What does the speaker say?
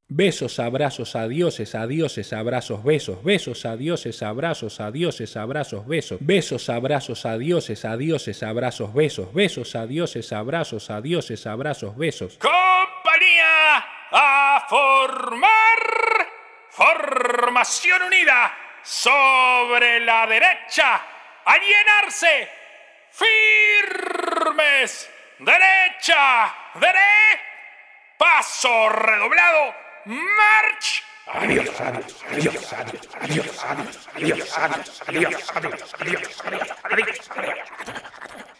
Besos, abrazos, adioses, adioses, abrazos, besos, besos, adioses, abrazos, adioses, abrazos, besos, besos, abrazos, adioses, adioses, abrazos, besos, besos, adioses, abrazos, adioses, abrazos, besos. Compañía a formar. Formación unida sobre la derecha. Alienarse. Firmes. Derecha. Paso redoblado. March. Adiós, adiós, adiós, adiós, adiós, adiós, adiós, adiós, adiós, adiós, adiós, adiós, adiós, adiós.